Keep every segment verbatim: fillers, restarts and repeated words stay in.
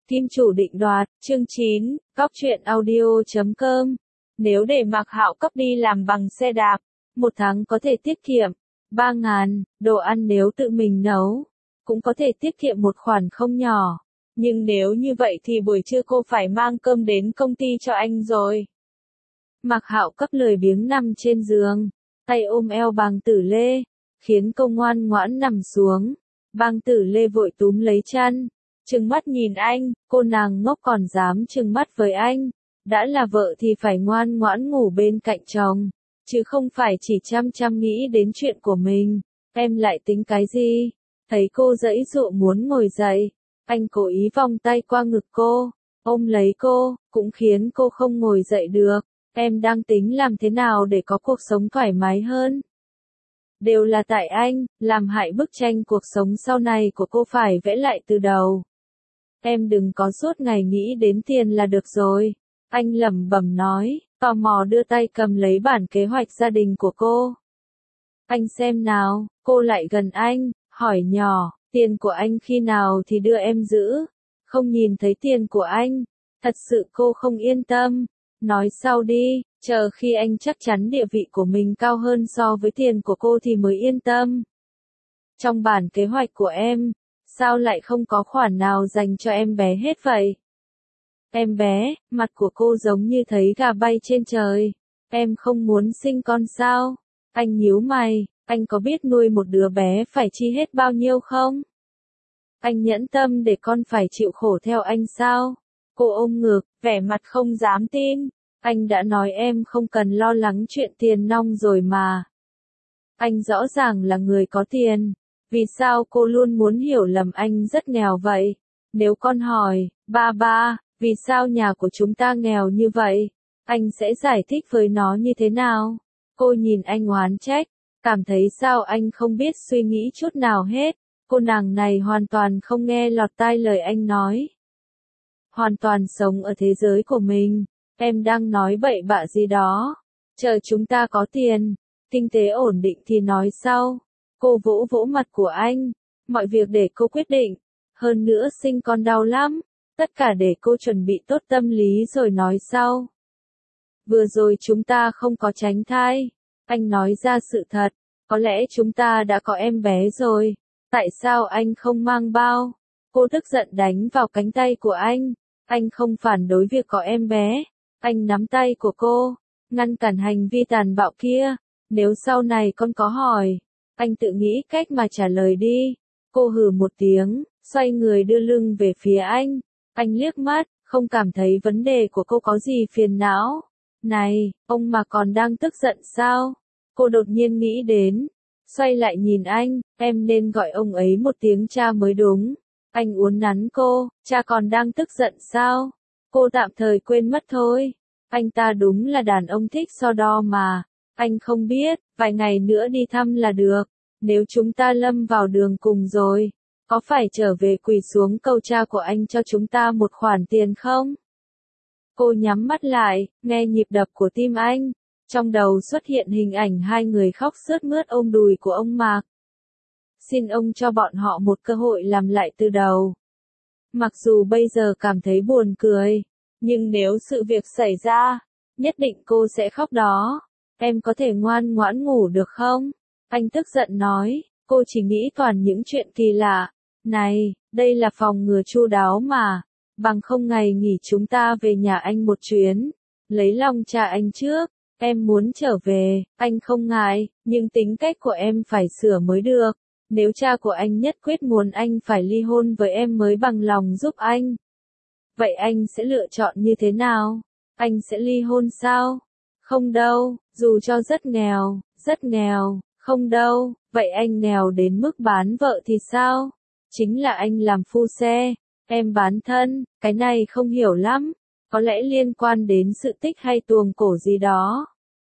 Kim chủ định đoạt, chương chín, góc truyện audio chấm com. Nếu để Mạc Hạo cấp đi làm bằng xe đạp, một tháng có thể tiết kiệm ba ngàn, đồ ăn nếu tự mình nấu, cũng có thể tiết kiệm một khoản không nhỏ. Nhưng nếu như vậy thì buổi trưa cô phải mang cơm đến công ty cho anh rồi. Mạc Hạo cấp lười biếng nằm trên giường, tay ôm eo Bàng Tử Lê, khiến cô ngoan ngoãn nằm xuống. Bàng Tử Lê vội túm lấy chăn, trừng mắt nhìn anh, cô nàng ngốc còn dám trừng mắt với anh. Đã là vợ thì phải ngoan ngoãn ngủ bên cạnh chồng, chứ không phải chỉ chăm chăm nghĩ đến chuyện của mình. Em lại tính cái gì? Thấy cô giãy giụa muốn ngồi dậy, anh cố ý vòng tay qua ngực cô, ôm lấy cô, cũng khiến cô không ngồi dậy được. Em đang tính làm thế nào để có cuộc sống thoải mái hơn? Đều là tại anh, làm hại bức tranh cuộc sống sau này của cô phải vẽ lại từ đầu. Em đừng có suốt ngày nghĩ đến tiền là được rồi. Anh lẩm bẩm nói, tò mò đưa tay cầm lấy bản kế hoạch gia đình của cô. Anh xem nào, cô lại gần anh, hỏi nhỏ, tiền của anh khi nào thì đưa em giữ? Không nhìn thấy tiền của anh, thật sự cô không yên tâm. Nói sau đi, chờ khi anh chắc chắn địa vị của mình cao hơn so với tiền của cô thì mới yên tâm. Trong bản kế hoạch của em, sao lại không có khoản nào dành cho em bé hết vậy? Em bé, mặt của cô giống như thấy gà bay trên trời. Em không muốn sinh con sao? Anh nhíu mày, anh có biết nuôi một đứa bé phải chi hết bao nhiêu không? Anh nhẫn tâm để con phải chịu khổ theo anh sao? Cô ôm ngực, vẻ mặt không dám tin. Anh đã nói em không cần lo lắng chuyện tiền nong rồi mà. Anh rõ ràng là người có tiền. Vì sao cô luôn muốn hiểu lầm anh rất nghèo vậy? Nếu con hỏi, ba ba, vì sao nhà của chúng ta nghèo như vậy? Anh sẽ giải thích với nó như thế nào? Cô nhìn anh oán trách, cảm thấy sao anh không biết suy nghĩ chút nào hết. Cô nàng này hoàn toàn không nghe lọt tai lời anh nói. Hoàn toàn sống ở thế giới của mình. Em đang nói bậy bạ gì đó. Chờ chúng ta có tiền, kinh tế ổn định thì nói sau. Cô vỗ vỗ mặt của anh. Mọi việc để cô quyết định. Hơn nữa sinh con đau lắm. Tất cả để cô chuẩn bị tốt tâm lý rồi nói sau. Vừa rồi chúng ta không có tránh thai. Anh nói ra sự thật. Có lẽ chúng ta đã có em bé rồi. Tại sao anh không mang bao? Cô tức giận đánh vào cánh tay của anh. Anh không phản đối việc có em bé. Anh nắm tay của cô, ngăn cản hành vi tàn bạo kia. Nếu sau này con có hỏi, anh tự nghĩ cách mà trả lời đi. Cô hừ một tiếng, xoay người đưa lưng về phía anh. Anh liếc mắt, không cảm thấy vấn đề của cô có gì phiền não. Này, ông mà còn đang tức giận sao? Cô đột nhiên nghĩ đến. Xoay lại nhìn anh, em nên gọi ông ấy một tiếng cha mới đúng. Anh uốn nắn cô, cha còn đang tức giận sao? Cô tạm thời quên mất thôi. Anh ta đúng là đàn ông thích so đo mà. Anh không biết, vài ngày nữa đi thăm là được. Nếu chúng ta lâm vào đường cùng rồi, có phải trở về quỳ xuống cầu cha của anh cho chúng ta một khoản tiền không? Cô nhắm mắt lại, nghe nhịp đập của tim anh. Trong đầu xuất hiện hình ảnh hai người khóc sướt mướt ôm đùi của ông Mạc. Xin ông cho bọn họ một cơ hội làm lại từ đầu. Mặc dù bây giờ cảm thấy buồn cười, nhưng nếu sự việc xảy ra, nhất định cô sẽ khóc đó. Em có thể ngoan ngoãn ngủ được không? Anh tức giận nói, cô chỉ nghĩ toàn những chuyện kỳ lạ. Này, đây là phòng ngừa chu đáo mà. Bằng không ngày nghỉ chúng ta về nhà anh một chuyến. Lấy lòng cha anh trước. Em muốn trở về, anh không ngại, nhưng tính cách của em phải sửa mới được. Nếu cha của anh nhất quyết muốn anh phải ly hôn với em mới bằng lòng giúp anh. Vậy anh sẽ lựa chọn như thế nào? Anh sẽ ly hôn sao? Không đâu, dù cho rất nghèo, rất nghèo, không đâu, vậy anh nghèo đến mức bán vợ thì sao? Chính là anh làm phu xe, em bán thân, cái này không hiểu lắm, có lẽ liên quan đến sự tích hay tuồng cổ gì đó.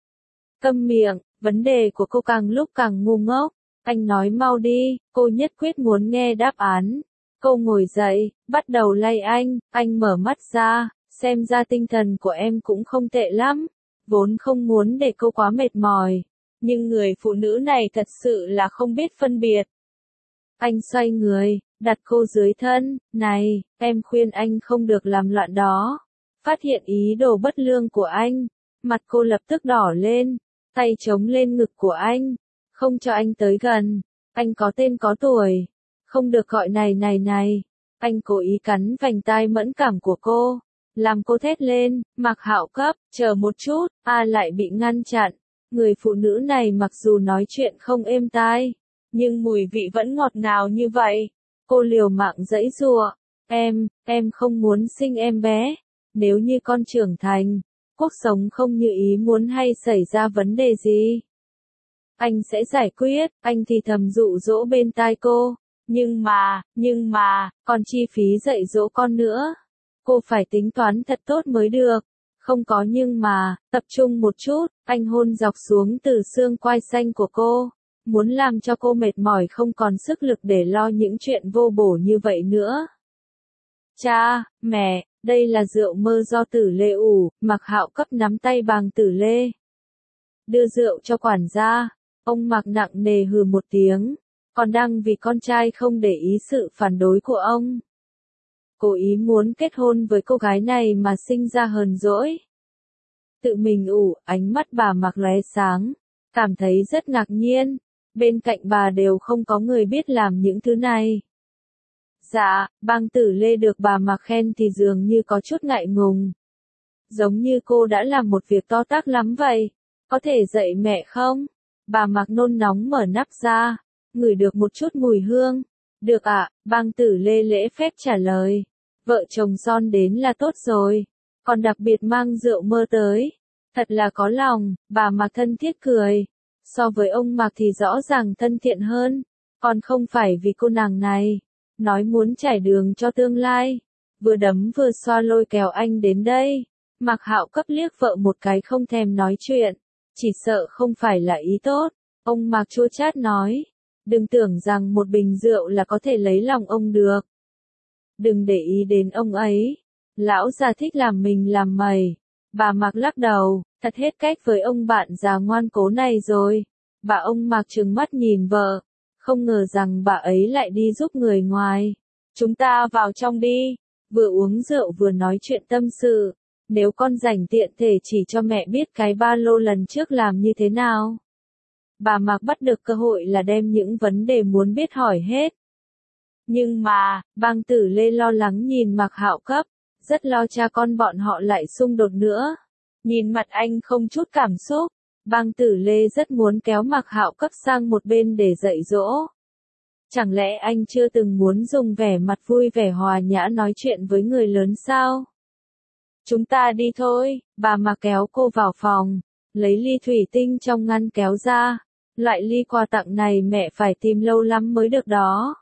Câm miệng, vấn đề của cô càng lúc càng ngu ngốc. Anh nói mau đi, cô nhất quyết muốn nghe đáp án. Cô ngồi dậy, bắt đầu lay anh, anh mở mắt ra, xem ra tinh thần của em cũng không tệ lắm. Vốn không muốn để cô quá mệt mỏi, nhưng người phụ nữ này thật sự là không biết phân biệt. Anh xoay người, đặt cô dưới thân, này, em khuyên anh không được làm loạn đó. Phát hiện ý đồ bất lương của anh, mặt cô lập tức đỏ lên, tay chống lên ngực của anh, không cho anh tới gần, anh có tên có tuổi, không được gọi này này này. Anh cố ý cắn vành tai mẫn cảm của cô, làm cô thét lên. Mạc Hạo Cấp, chờ một chút, a lại bị ngăn chặn. Người phụ nữ này mặc dù nói chuyện không êm tai, nhưng mùi vị vẫn ngọt ngào như vậy. Cô liều mạng giãy giụa, em, em không muốn sinh em bé. Nếu như con trưởng thành, cuộc sống không như ý muốn hay xảy ra vấn đề gì, anh sẽ giải quyết. Anh thì thầm dụ dỗ bên tai cô. Nhưng mà, nhưng mà, còn chi phí dạy dỗ con nữa. Cô phải tính toán thật tốt mới được. Không có nhưng mà, tập trung một chút, anh hôn dọc xuống từ xương quai xanh của cô. Muốn làm cho cô mệt mỏi không còn sức lực để lo những chuyện vô bổ như vậy nữa. Cha, mẹ, đây là rượu mơ do Tử Lê ủ. Mạc Hạo Cấp nắm tay Bàng Tử Lê, đưa rượu cho quản gia. Ông Mạc nặng nề hừ một tiếng, còn đang vì con trai không để ý sự phản đối của ông, cố ý muốn kết hôn với cô gái này mà sinh ra hờn dỗi. Tự mình ủ, ánh mắt bà Mạc lóe sáng, cảm thấy rất ngạc nhiên. Bên cạnh bà đều không có người biết làm những thứ này. Dạ, Bàng Tử Lê được bà Mạc khen thì dường như có chút ngại ngùng. Giống như cô đã làm một việc to tát lắm vậy. Có thể dạy mẹ không? Bà Mạc nôn nóng mở nắp ra, ngửi được một chút mùi hương. Được ạ, à, Bàng Tử Lê lễ phép trả lời. Vợ chồng son đến là tốt rồi. Còn đặc biệt mang rượu mơ tới. Thật là có lòng. Bà Mạc thân thiết cười. So với ông Mạc thì rõ ràng thân thiện hơn. Còn không phải vì cô nàng này nói muốn trải đường cho tương lai, vừa đấm vừa xoa lôi kéo anh đến đây. Mạc Hạo Cấp liếc vợ một cái không thèm nói chuyện. Chỉ sợ không phải là ý tốt. Ông Mạc chua chát nói. Đừng tưởng rằng một bình rượu là có thể lấy lòng ông được. Đừng để ý đến ông ấy. Lão già thích làm mình làm mày. Bà Mạc lắc đầu, thật hết cách với ông bạn già ngoan cố này rồi. Bà ông Mạc trừng mắt nhìn vợ. Không ngờ rằng bà ấy lại đi giúp người ngoài. Chúng ta vào trong đi. Vừa uống rượu vừa nói chuyện tâm sự. Nếu con rảnh tiện thể chỉ cho mẹ biết cái ba lô lần trước làm như thế nào. Bà Mạc bắt được cơ hội là đem những vấn đề muốn biết hỏi hết. Nhưng mà, Bàng Tử Lê lo lắng nhìn Mạc Hạo Cấp, rất lo cha con bọn họ lại xung đột nữa. Nhìn mặt anh không chút cảm xúc, Bàng Tử Lê rất muốn kéo Mạc Hạo Cấp sang một bên để dạy dỗ. Chẳng lẽ anh chưa từng muốn dùng vẻ mặt vui vẻ hòa nhã nói chuyện với người lớn sao? Chúng ta đi thôi, bà Mạc kéo cô vào phòng, lấy ly thủy tinh trong ngăn kéo ra. Loại ly quà tặng này mẹ phải tìm lâu lắm mới được đó.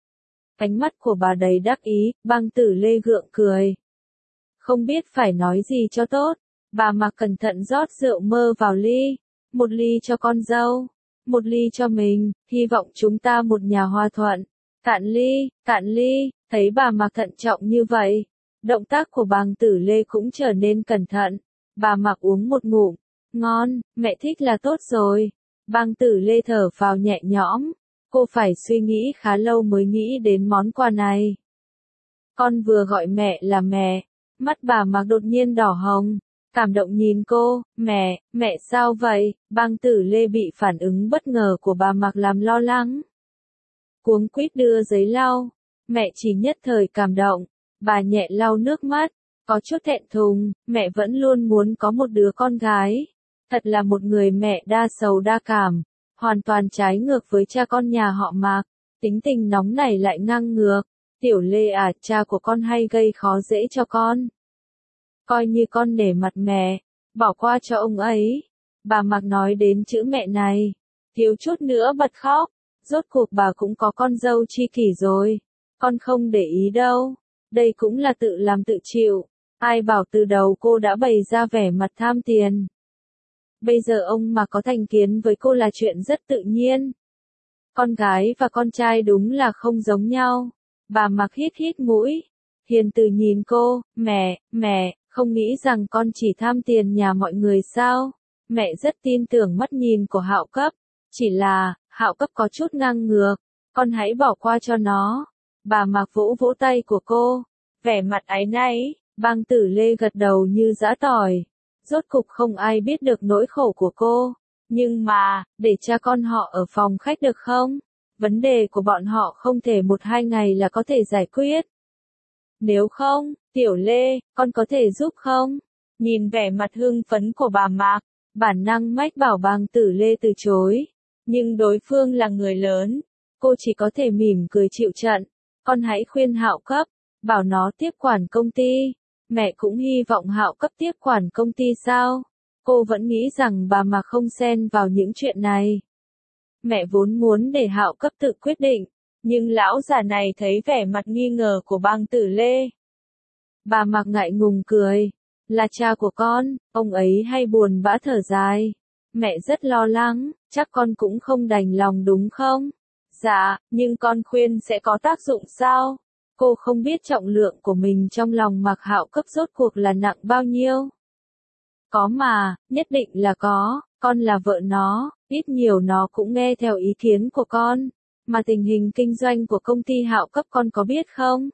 Ánh mắt của bà đầy đắc ý. Bàng Tử Lê gượng cười. Không biết phải nói gì cho tốt. Bà Mạc cẩn thận rót rượu mơ vào ly. Một ly cho con dâu, một ly cho mình, hy vọng chúng ta một nhà hòa thuận. Cạn ly, cạn ly. Thấy bà Mạc thận trọng như vậy, động tác của Bàng Tử Lê cũng trở nên cẩn thận. Bà Mạc uống một ngụm. Ngon, mẹ thích là tốt rồi. Bàng Tử Lê thở phào nhẹ nhõm. Cô phải suy nghĩ khá lâu mới nghĩ đến món quà này. Con vừa gọi mẹ là mẹ. Mắt bà Mạc đột nhiên đỏ hồng. Cảm động nhìn cô. Mẹ, mẹ sao vậy? Bàng Tử Lê bị phản ứng bất ngờ của bà Mạc làm lo lắng. Cuống quýt đưa giấy lau. Mẹ chỉ nhất thời cảm động. Bà nhẹ lau nước mắt. Có chút thẹn thùng. Mẹ vẫn luôn muốn có một đứa con gái. Thật là một người mẹ đa sầu đa cảm. Hoàn toàn trái ngược với cha con nhà họ Mạc. Tính tình nóng này lại ngang ngược. Tiểu Lê à, cha của con hay gây khó dễ cho con. Coi như con nể mặt mẹ, bỏ qua cho ông ấy. Bà Mạc nói đến chữ mẹ này, thiếu chút nữa bật khóc. Rốt cuộc bà cũng có con dâu tri kỷ rồi. Con không để ý đâu. Đây cũng là tự làm tự chịu. Ai bảo từ đầu cô đã bày ra vẻ mặt tham tiền. Bây giờ ông mà có thành kiến với cô là chuyện rất tự nhiên. Con gái và con trai đúng là không giống nhau. Bà Mạc hít hít mũi. Hiền từ nhìn cô. Mẹ, mẹ, không nghĩ rằng con chỉ tham tiền nhà mọi người sao? Mẹ rất tin tưởng mắt nhìn của Hạo Cấp. Chỉ là, Hạo Cấp có chút ngang ngược. Con hãy bỏ qua cho nó. Bà Mạc vỗ vỗ tay của cô, vẻ mặt áy náy. Bang Tử Lê gật đầu như giã tỏi. Rốt cục không ai biết được nỗi khổ của cô. Nhưng mà, để cha con họ ở phòng khách được không? Vấn đề của bọn họ không thể một hai ngày là có thể giải quyết. Nếu không, Tiểu Lê, con có thể giúp không? Nhìn vẻ mặt hưng phấn của bà Mạc, bản năng mách bảo Bang Tử Lê từ chối. Nhưng đối phương là người lớn, cô chỉ có thể mỉm cười chịu trận. Con hãy khuyên Hạo Cấp, bảo nó tiếp quản công ty. Mẹ cũng hy vọng Hạo Cấp tiếp quản công ty sao? Cô vẫn nghĩ rằng bà Mạc không xen vào những chuyện này. Mẹ vốn muốn để Hạo Cấp tự quyết định, nhưng lão già này thấy vẻ mặt nghi ngờ của Bang Tử Lê. Bà Mạc ngại ngùng cười, là cha của con, ông ấy hay buồn bã thở dài. Mẹ rất lo lắng, chắc con cũng không đành lòng đúng không? Dạ, nhưng con khuyên sẽ có tác dụng sao? Cô không biết trọng lượng của mình trong lòng Mạc Hạo Cấp rốt cuộc là nặng bao nhiêu. Có mà, nhất định là có, con là vợ nó, ít nhiều nó cũng nghe theo ý kiến của con. Mà tình hình kinh doanh của công ty Hạo Cấp con có biết không?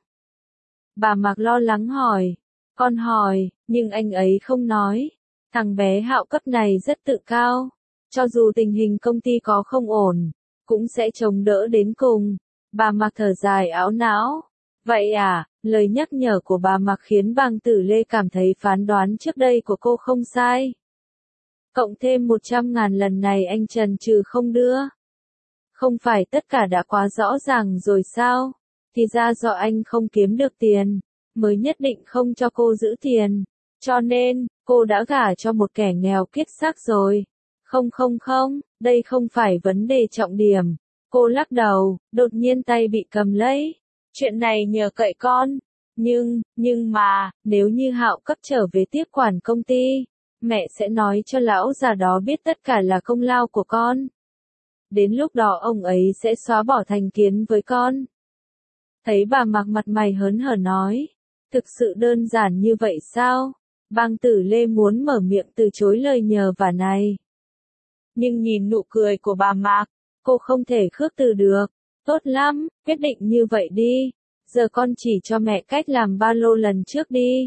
Bà Mạc lo lắng hỏi. Con hỏi, nhưng anh ấy không nói. Thằng bé Hạo Cấp này rất tự cao. Cho dù tình hình công ty có không ổn, cũng sẽ chống đỡ đến cùng. Bà Mạc thở dài áo não. Vậy à, lời nhắc nhở của bà Mạc khiến Bang Tử Lê cảm thấy phán đoán trước đây của cô không sai. Cộng thêm một trăm ngàn lần này anh chần chừ không đưa. Không phải tất cả đã quá rõ ràng rồi sao? Thì ra do anh không kiếm được tiền, mới nhất định không cho cô giữ tiền. Cho nên, cô đã gả cho một kẻ nghèo kiết xác rồi. Không không không, đây không phải vấn đề trọng điểm. Cô lắc đầu, đột nhiên tay bị cầm lấy. Chuyện này nhờ cậy con. Nhưng, nhưng mà, nếu như Hạo Cấp trở về tiếp quản công ty, mẹ sẽ nói cho lão già đó biết tất cả là công lao của con. Đến lúc đó ông ấy sẽ xóa bỏ thành kiến với con. Thấy bà Mạc mặt mày hớn hở nói, thực sự đơn giản như vậy sao? Bang Tử Lê muốn mở miệng từ chối lời nhờ vả này. Nhưng nhìn nụ cười của bà Mạc, cô không thể khước từ được. Tốt lắm, quyết định như vậy đi. Giờ con chỉ cho mẹ cách làm ba lô lần trước đi.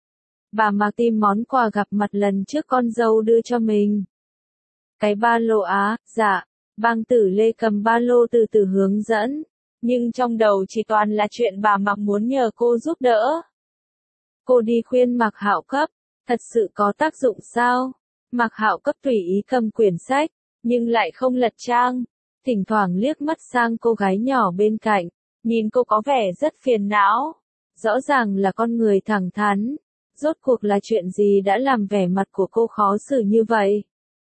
Bà Mạc tìm món quà gặp mặt lần trước con dâu đưa cho mình. Cái ba lô á, dạ. Bang Tử Lê cầm ba lô từ từ hướng dẫn. Nhưng trong đầu chỉ toàn là chuyện bà Mạc muốn nhờ cô giúp đỡ. Cô đi khuyên Mạc Hạo Cấp, thật sự có tác dụng sao? Mạc Hạo Cấp tùy ý cầm quyển sách, nhưng lại không lật trang. Thỉnh thoảng liếc mắt sang cô gái nhỏ bên cạnh, nhìn cô có vẻ rất phiền não. Rõ ràng là con người thẳng thắn. Rốt cuộc là chuyện gì đã làm vẻ mặt của cô khó xử như vậy?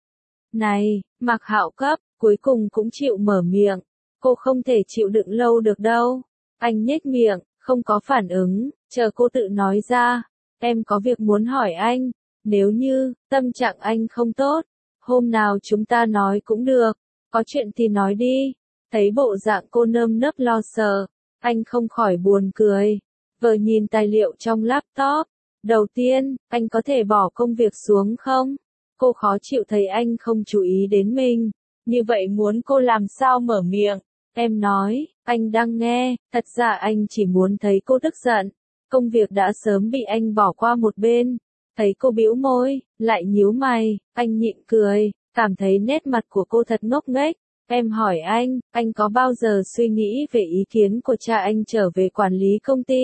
Này, Mạc Hạo Cấp, cuối cùng cũng chịu mở miệng. Cô không thể chịu đựng lâu được đâu. Anh nhếch miệng, không có phản ứng, chờ cô tự nói ra. Em có việc muốn hỏi anh. Nếu như, tâm trạng anh không tốt, hôm nào chúng ta nói cũng được. Có chuyện thì nói đi. Thấy bộ dạng cô nơm nớp lo sợ, anh không khỏi buồn cười. Vờ nhìn tài liệu trong laptop. Đầu tiên, anh có thể bỏ công việc xuống không? Cô khó chịu thấy anh không chú ý đến mình. Như vậy muốn cô làm sao mở miệng? Em nói, anh đang nghe, thật ra anh chỉ muốn thấy cô tức giận. Công việc đã sớm bị anh bỏ qua một bên. Thấy cô bĩu môi, lại nhíu mày, anh nhịn cười, cảm thấy nét mặt của cô thật ngốc nghếch. Em hỏi anh, anh có bao giờ suy nghĩ về ý kiến của cha anh trở về quản lý công ty?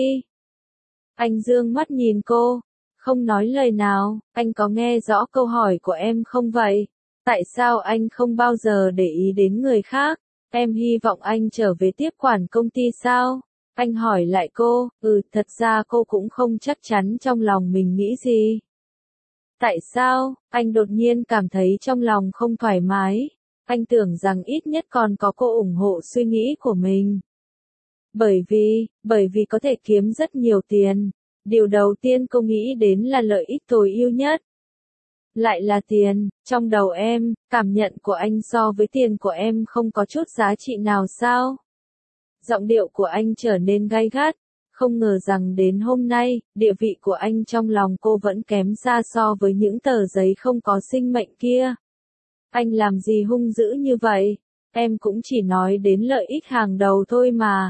Anh dương mắt nhìn cô, không nói lời nào. Anh có nghe rõ câu hỏi của em không vậy? Tại sao anh không bao giờ để ý đến người khác? Em hy vọng anh trở về tiếp quản công ty sao? Anh hỏi lại cô, ừ, thật ra cô cũng không chắc chắn trong lòng mình nghĩ gì. Tại sao? Anh đột nhiên cảm thấy trong lòng không thoải mái. Anh tưởng rằng ít nhất còn có cô ủng hộ suy nghĩ của mình. Bởi vì, bởi vì có thể kiếm rất nhiều tiền. Điều đầu tiên cô nghĩ đến là lợi ích tối ưu nhất. Lại là tiền, trong đầu em, cảm nhận của anh so với tiền của em không có chút giá trị nào sao? Giọng điệu của anh trở nên gay gắt, không ngờ rằng đến hôm nay, địa vị của anh trong lòng cô vẫn kém xa so với những tờ giấy không có sinh mệnh kia. Anh làm gì hung dữ như vậy? Em cũng chỉ nói đến lợi ích hàng đầu thôi mà.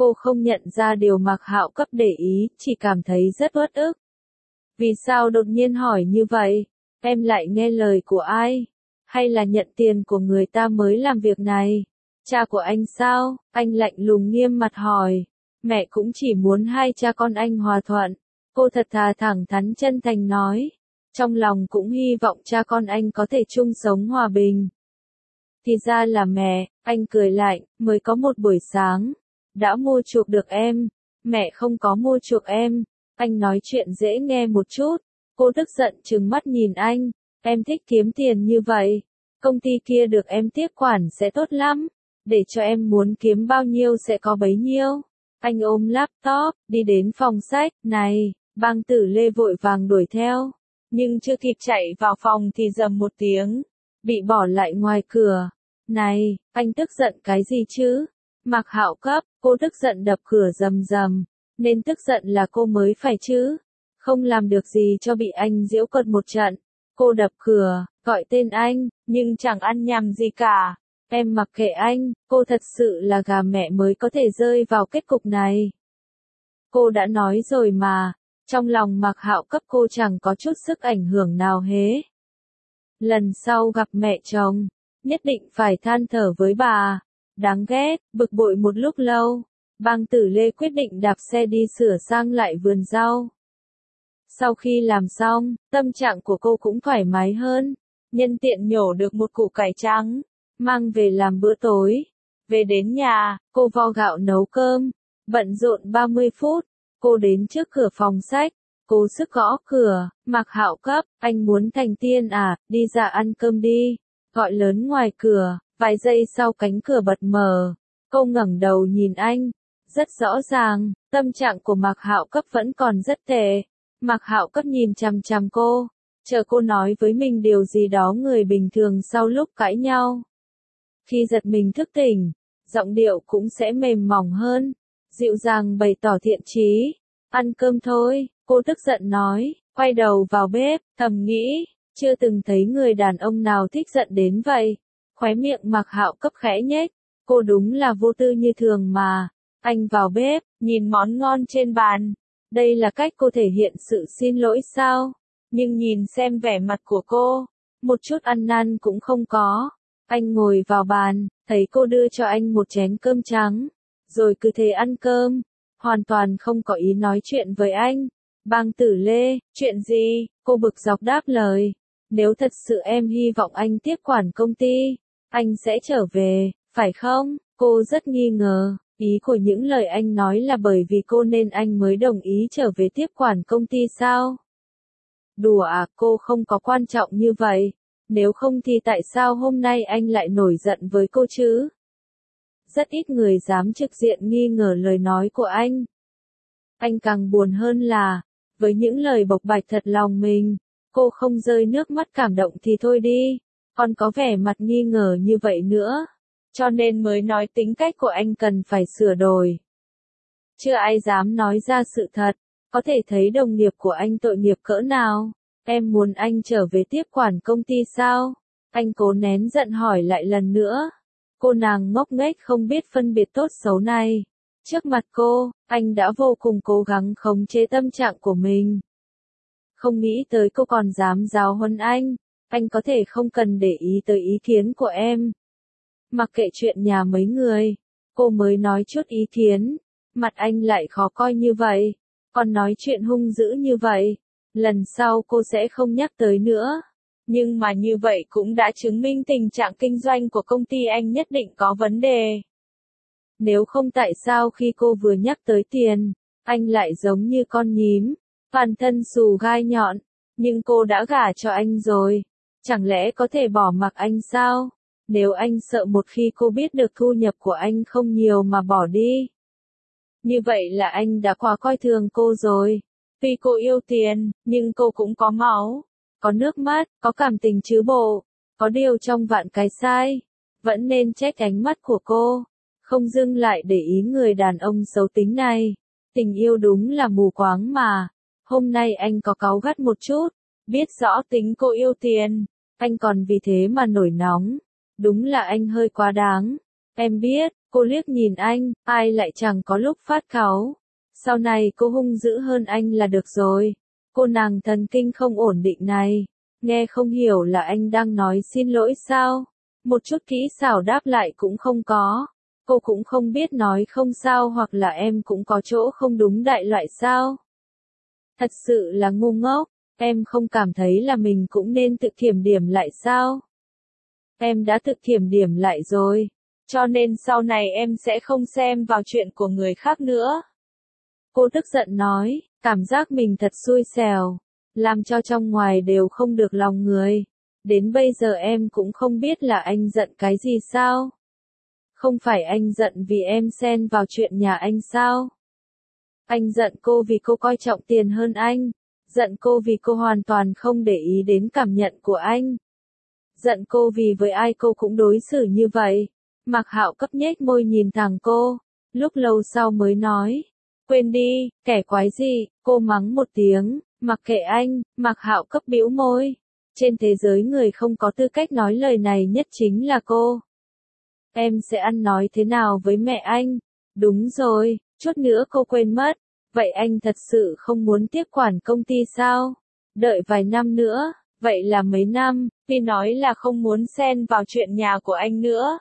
Cô không nhận ra điều Mạc Hạo Cấp để ý, chỉ cảm thấy rất uất ức. Vì sao đột nhiên hỏi như vậy? Em lại nghe lời của ai? Hay là nhận tiền của người ta mới làm việc này? Cha của anh sao? Anh lạnh lùng nghiêm mặt hỏi. Mẹ cũng chỉ muốn hai cha con anh hòa thuận. Cô thật thà thẳng thắn chân thành nói. Trong lòng cũng hy vọng cha con anh có thể chung sống hòa bình. Thì ra là mẹ, anh cười lạnh, mới có một buổi sáng. Đã mua chuộc được em. Mẹ không có mua chuộc em. Anh nói chuyện dễ nghe một chút. Cô tức giận trừng mắt nhìn anh. Em thích kiếm tiền như vậy. Công ty kia được em tiếp quản sẽ tốt lắm. Để cho em muốn kiếm bao nhiêu sẽ có bấy nhiêu. Anh ôm laptop, đi đến phòng sách. Này, Bang Tử Lê vội vàng đuổi theo. Nhưng chưa kịp chạy vào phòng thì rầm một tiếng. Bị bỏ lại ngoài cửa. Này, anh tức giận cái gì chứ? Mạc Hạo Cấp, cô tức giận đập cửa rầm rầm. Nên tức giận là cô mới phải chứ. Không làm được gì cho bị anh giễu cợt một trận. Cô đập cửa, gọi tên anh, nhưng chẳng ăn nhầm gì cả. Em mặc kệ anh, cô thật sự là gà mẹ mới có thể rơi vào kết cục này. Cô đã nói rồi mà, trong lòng Mạc Hạo Cấp cô chẳng có chút sức ảnh hưởng nào hết. Lần sau gặp mẹ chồng, nhất định phải than thở với bà. Đáng ghét, bực bội một lúc lâu, Bang Tử Lê quyết định đạp xe đi sửa sang lại vườn rau. Sau khi làm xong, tâm trạng của cô cũng thoải mái hơn. Nhân tiện nhổ được một củ cải trắng, mang về làm bữa tối. Về đến nhà, cô vo gạo nấu cơm. Bận rộn ba mươi phút, cô đến trước cửa phòng sách. Cố sức gõ cửa. Mạc Hạo Cấp, anh muốn thành tiên à, đi ra ăn cơm đi. Gọi lớn ngoài cửa, vài giây sau cánh cửa bật mở. Cô ngẩng đầu nhìn anh. Rất rõ ràng, tâm trạng của Mạc Hạo Cấp vẫn còn rất tệ. Mạc Hạo Cấp nhìn chằm chằm cô, chờ cô nói với mình điều gì đó người bình thường sau lúc cãi nhau. Khi giật mình thức tỉnh, giọng điệu cũng sẽ mềm mỏng hơn, dịu dàng bày tỏ thiện chí. Ăn cơm thôi, cô tức giận nói, quay đầu vào bếp, thầm nghĩ, chưa từng thấy người đàn ông nào thích giận đến vậy. Khóe miệng Mạc Hạo Cấp khẽ nhếch, cô đúng là vô tư như thường mà. Anh vào bếp, nhìn món ngon trên bàn. Đây là cách cô thể hiện sự xin lỗi sao? Nhưng nhìn xem vẻ mặt của cô, một chút ăn năn cũng không có. Anh ngồi vào bàn, thấy cô đưa cho anh một chén cơm trắng, rồi cứ thế ăn cơm, hoàn toàn không có ý nói chuyện với anh. Bang Tử Lê, chuyện gì? Cô bực dọc đáp lời. Nếu thật sự em hy vọng anh tiếp quản công ty, anh sẽ trở về, phải không? Cô rất nghi ngờ. Ý của những lời anh nói là bởi vì cô nên anh mới đồng ý trở về tiếp quản công ty sao? Đùa à, cô không có quan trọng như vậy. Nếu không thì tại sao hôm nay anh lại nổi giận với cô chứ? Rất ít người dám trực diện nghi ngờ lời nói của anh. Anh càng buồn hơn là, với những lời bộc bạch thật lòng mình, cô không rơi nước mắt cảm động thì thôi đi, còn có vẻ mặt nghi ngờ như vậy nữa. Cho nên mới nói tính cách của anh cần phải sửa đổi. Chưa ai dám nói ra sự thật, có thể thấy đồng nghiệp của anh tội nghiệp cỡ nào. Em muốn anh trở về tiếp quản công ty sao? Anh cố nén giận hỏi lại lần nữa. Cô nàng ngốc nghếch không biết phân biệt tốt xấu này. Trước mặt cô, anh đã vô cùng cố gắng khống chế tâm trạng của mình. Không nghĩ tới cô còn dám giáo huấn anh. Anh có thể không cần để ý tới ý kiến của em. Mặc kệ chuyện nhà mấy người, cô mới nói chút ý kiến, mặt anh lại khó coi như vậy, còn nói chuyện hung dữ như vậy, lần sau cô sẽ không nhắc tới nữa. Nhưng mà như vậy cũng đã chứng minh tình trạng kinh doanh của công ty anh nhất định có vấn đề. Nếu không tại sao khi cô vừa nhắc tới tiền, anh lại giống như con nhím, toàn thân xù gai nhọn, nhưng cô đã gả cho anh rồi, chẳng lẽ có thể bỏ mặc anh sao? Nếu anh sợ một khi cô biết được thu nhập của anh không nhiều mà bỏ đi. Như vậy là anh đã quá coi thường cô rồi. Tuy cô yêu tiền, nhưng cô cũng có máu, có nước mắt, có cảm tình chứ bộ. Có điều trong vạn cái sai, vẫn nên trách ánh mắt của cô. Không dừng lại để ý người đàn ông xấu tính này. Tình yêu đúng là mù quáng mà. Hôm nay anh có cáu gắt một chút, biết rõ tính cô yêu tiền, anh còn vì thế mà nổi nóng. Đúng là anh hơi quá đáng. Em biết, cô liếc nhìn anh, ai lại chẳng có lúc phát cáu. Sau này cô hung dữ hơn anh là được rồi. Cô nàng thần kinh không ổn định này. Nghe không hiểu là anh đang nói xin lỗi sao? Một chút kỹ xảo đáp lại cũng không có. Cô cũng không biết nói không sao hoặc là em cũng có chỗ không đúng đại loại sao? Thật sự là ngu ngốc, em không cảm thấy là mình cũng nên tự kiểm điểm lại sao? Em đã tự kiểm điểm lại rồi, cho nên sau này em sẽ không xem vào chuyện của người khác nữa. Cô tức giận nói, cảm giác mình thật xui xẻo, làm cho trong ngoài đều không được lòng người. Đến bây giờ em cũng không biết là anh giận cái gì sao? Không phải anh giận vì em xen vào chuyện nhà anh sao? Anh giận cô vì cô coi trọng tiền hơn anh. Giận cô vì cô hoàn toàn không để ý đến cảm nhận của anh. Giận cô vì với ai cô cũng đối xử như vậy. Mạc Hạo cấp nhếch môi nhìn thẳng cô. Lúc lâu sau mới nói. Quên đi, kẻ quái gì, cô mắng một tiếng. Mặc kệ anh, Mạc Hạo cấp bĩu môi. Trên thế giới người không có tư cách nói lời này nhất chính là cô. Em sẽ ăn nói thế nào với mẹ anh? Đúng rồi, chút nữa cô quên mất. Vậy anh thật sự không muốn tiếp quản công ty sao? Đợi vài năm nữa, vậy là mấy năm, khi nói là không muốn xen vào chuyện nhà của anh nữa.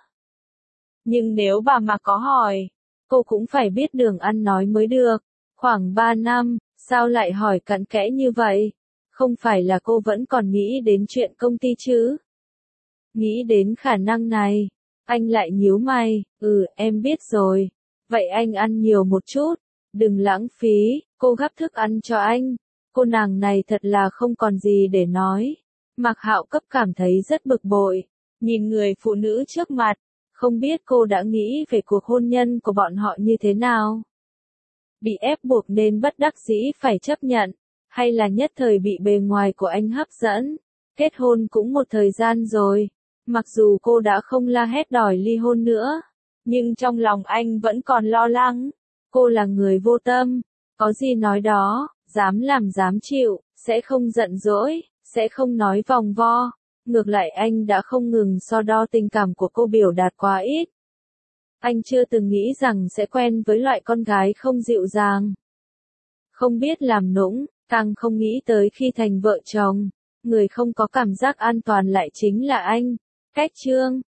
Nhưng nếu bà mà có hỏi, cô cũng phải biết đường ăn nói mới được. Khoảng ba năm, sao lại hỏi cặn kẽ như vậy? Không phải là cô vẫn còn nghĩ đến chuyện công ty chứ? Nghĩ đến khả năng này, anh lại nhíu mày, ừ, em biết rồi. Vậy anh ăn nhiều một chút, đừng lãng phí, cô gắp thức ăn cho anh. Cô nàng này thật là không còn gì để nói. Mạc Hạo cấp cảm thấy rất bực bội, nhìn người phụ nữ trước mặt, không biết cô đã nghĩ về cuộc hôn nhân của bọn họ như thế nào. Bị ép buộc nên bất đắc dĩ phải chấp nhận, hay là nhất thời bị bề ngoài của anh hấp dẫn. Kết hôn cũng một thời gian rồi, mặc dù cô đã không la hét đòi ly hôn nữa, nhưng trong lòng anh vẫn còn lo lắng. Cô là người vô tâm, có gì nói đó, dám làm dám chịu, sẽ không giận dỗi, sẽ không nói vòng vo. Ngược lại anh đã không ngừng so đo tình cảm của cô biểu đạt quá ít. Anh chưa từng nghĩ rằng sẽ quen với loại con gái không dịu dàng, không biết làm nũng, càng không nghĩ tới khi thành vợ chồng, người không có cảm giác an toàn lại chính là anh. Cách chương